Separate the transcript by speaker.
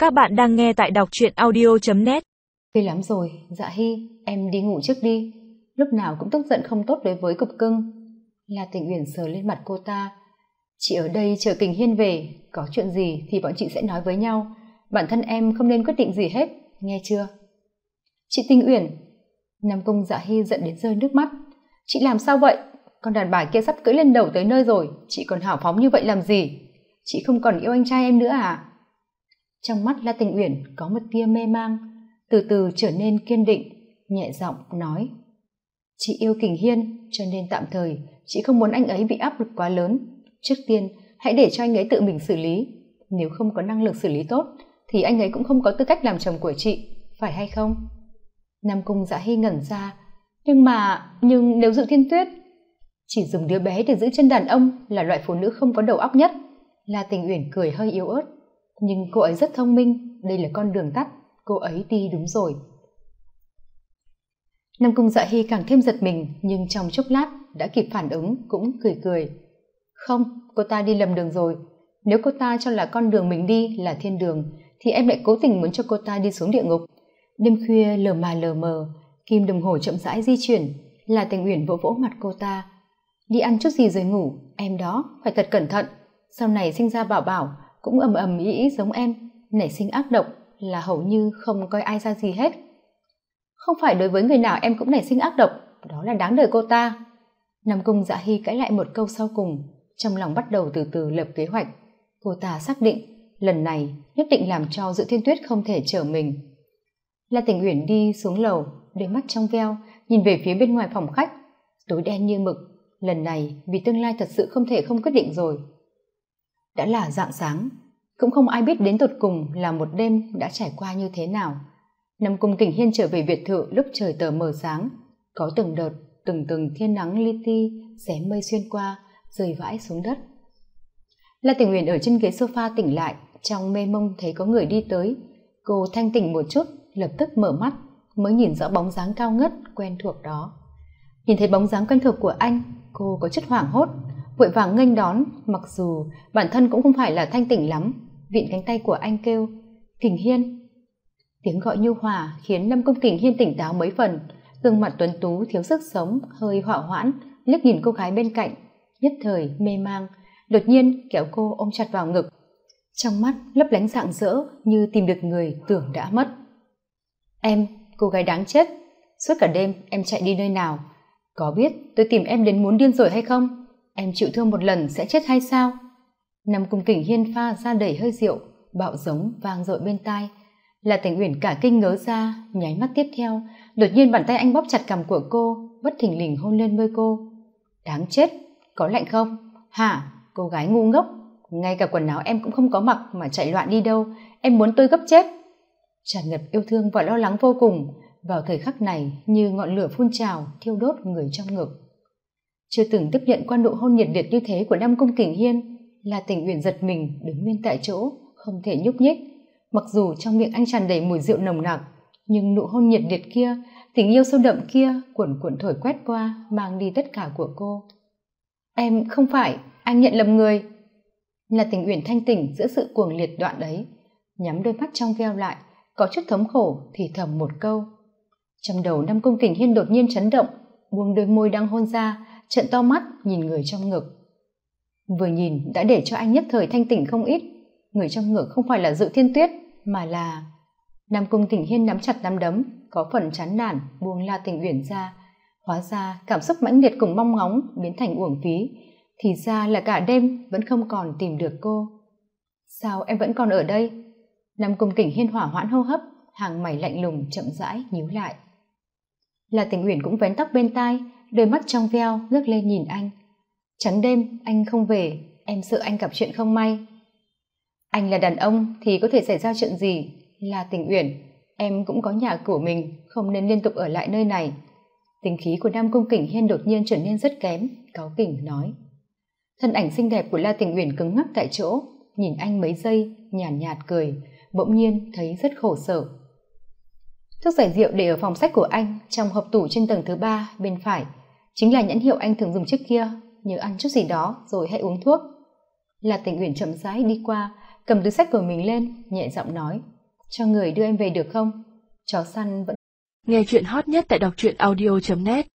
Speaker 1: Các bạn đang nghe tại đọc truyện audio.net.
Speaker 2: Ghê lắm rồi, Dạ Hy, em đi ngủ trước đi. Lúc nào cũng tức giận không tốt đối với cục cưng. La Tình Uyển sờ lên mặt cô ta. Chị ở đây chờ Kình Hiên về, có chuyện gì thì bọn chị sẽ nói với nhau. Bản thân em không nên quyết định gì hết, nghe chưa? Chị Tình Uyển. Nam Cung Dạ Hy giận đến rơi nước mắt. Chị làm sao vậy? Con đàn bà kia sắp cưỡi lên đầu tới nơi rồi, chị còn hào phóng như vậy làm gì? Chị không còn yêu anh trai em nữa à? Trong mắt La Tình Uyển có một tia mê mang, từ từ trở nên kiên định, nhẹ giọng nói: chị yêu Kình Hiên, cho nên tạm thời chị không muốn anh ấy bị áp lực quá lớn. Trước tiên hãy để cho anh ấy tự mình xử lý, nếu không có năng lực xử lý tốt thì anh ấy cũng không có tư cách làm chồng của chị, phải hay không? Nam Cung Dạ Hy ngẩn ra. Nhưng nếu Dự Thiên Tuyết chỉ dùng đứa bé để giữ chân đàn ông là loại phụ nữ không có đầu óc nhất. La Tình Uyển cười hơi yếu ớt. Nhưng cô ấy rất thông minh, đây là con đường tắt, cô ấy đi đúng rồi. Nam Cung Dạ Hy càng thêm giật mình, nhưng trong chốc lát đã kịp phản ứng, cũng cười cười. Không, cô ta đi lầm đường rồi. Nếu cô ta cho là con đường mình đi là thiên đường thì em lại cố tình muốn cho cô ta đi xuống địa ngục. Đêm khuya lờ mờ, kim đồng hồ chậm rãi di chuyển. La Tình Uyển vỗ vỗ mặt cô ta. Đi ăn chút gì rồi ngủ, em đó phải thật cẩn thận, sau này sinh ra bảo bảo cũng ầm ý giống em, nảy sinh ác độc là hầu như không coi ai ra gì hết. Không phải đối với người nào em cũng nảy sinh ác độc, đó là đáng đời cô ta. Nam Cung Dạ Hy cãi lại một câu sau cùng, trong lòng bắt đầu từ từ lập kế hoạch. Cô ta xác định lần này nhất định làm cho Dự Thiên Tuyết không thể trở mình. La Tình Uyển đi xuống lầu, đôi mắt trong veo nhìn về phía bên ngoài phòng khách, tối đen như mực. Lần này vì tương lai thật sự không thể không quyết định rồi. Đã là rạng sáng, cũng không ai biết đến tột cùng là một đêm đã trải qua như thế nào. Nam Cung Kình Hiên trở về biệt thự lúc trời tờ mờ sáng, có từng đợt từng thiên nắng li ti xé mây xuyên qua, rơi vãi xuống đất. La Tình Uyển ở trên ghế sofa tỉnh lại, trong mê mông thấy có người đi tới. Cô thanh tỉnh một chút, lập tức mở mắt, mới nhìn rõ bóng dáng cao ngất quen thuộc đó. Nhìn thấy bóng dáng quen thuộc của anh, cô có chút hoảng hốt, vội vàng nghênh đón, mặc dù bản thân cũng không phải là thanh tỉnh lắm, vịn cánh tay của anh kêu: Kình Hiên. Tiếng gọi nhu hòa khiến Nam Cung Kình Hiên tỉnh táo mấy phần, gương mặt tuấn tú thiếu sức sống, hơi hỏa hoãn, liếc nhìn cô gái bên cạnh, nhất thời mê mang, đột nhiên kéo cô ôm chặt vào ngực, trong mắt lấp lánh rạng rỡ như tìm được người tưởng đã mất. Em, cô gái đáng chết, suốt cả đêm em chạy đi nơi nào? Có biết tôi tìm em đến muốn điên rồi hay không? Em chịu thương một lần sẽ chết hay sao? Nam Cung Kình Hiên pha ra đầy hơi rượu, bạo giống vang dội bên tai. La Tình Uyển cả kinh ngớ ra, nháy mắt tiếp theo, đột nhiên bàn tay anh bóp chặt cằm của cô, bất thình lình hôn lên môi cô. Đáng chết, có lạnh không? Hả, cô gái ngu ngốc, ngay cả quần áo em cũng không có mặc mà chạy loạn đi đâu, em muốn tôi gấp chết. Tràn ngập yêu thương và lo lắng vô cùng, vào thời khắc này như ngọn lửa phun trào thiêu đốt người trong ngực. Chưa từng tiếp nhận qua nụ hôn nhiệt liệt như thế của Nam Cung Kình Hiên, La Tình Uyển giật mình đứng nguyên tại chỗ, không thể nhúc nhích. Mặc dù trong miệng anh tràn đầy mùi rượu nồng nặc, nhưng nụ hôn nhiệt liệt kia, tình yêu sâu đậm kia cuồn cuộn thổi quét qua, mang đi tất cả của cô. Em không phải, anh nhận lầm người. La Tình Uyển thanh tỉnh giữa sự cuồng liệt đoạn ấy, nhắm đôi mắt trong veo lại, có chút thống khổ thì thầm một câu. Trong đầu Nam Cung Kình Hiên đột nhiên chấn động, buông đôi môi đang hôn ra, trợn to mắt nhìn người trong ngực. Vừa nhìn đã để cho anh nhất thời thanh tỉnh không ít. Người trong ngực không phải là Dự Thiên Tuyết, mà là... Nam Cung Kình Hiên nắm chặt nắm đấm, có phần chán nản buông La Tình Uyển ra. Hóa ra cảm xúc mãnh liệt cùng mong ngóng biến thành uổng phí, thì ra là cả đêm vẫn không còn tìm được cô. Sao em vẫn còn ở đây? Nam Cung Kình Hiên hỏa hoãn hô hấp, hàng mày lạnh lùng chậm rãi nhíu lại. La Tình Uyển cũng vén tóc bên tai, đôi mắt trong veo ngước lên nhìn anh. Trắng đêm anh không về, em sợ anh gặp chuyện không may. Anh là đàn ông thì có thể xảy ra chuyện gì? La Tình Uyển, em cũng có nhà của mình, không nên liên tục ở lại nơi này. Tính khí của Nam Cung Kình Hiên đột nhiên trở nên rất kém, cáu kỉnh nói. Thân ảnh xinh đẹp của La Tình Uyển cứng ngắc tại chỗ, nhìn anh mấy giây, nhàn nhạt cười, bỗng nhiên thấy rất khổ sở. Thuốc giải rượu để ở phòng sách của anh, trong hộp tủ trên tầng thứ 3 bên phải, chính là nhãn hiệu anh thường dùng trước kia. Nhớ ăn chút gì đó rồi hãy uống thuốc. La Tình Uyển chậm rãi đi qua, cầm túi xách của mình lên, nhẹ giọng nói, cho người đưa em về được không? Chó săn vẫn
Speaker 1: Nghe chuyện hot nhất tại đọc truyện audio.net.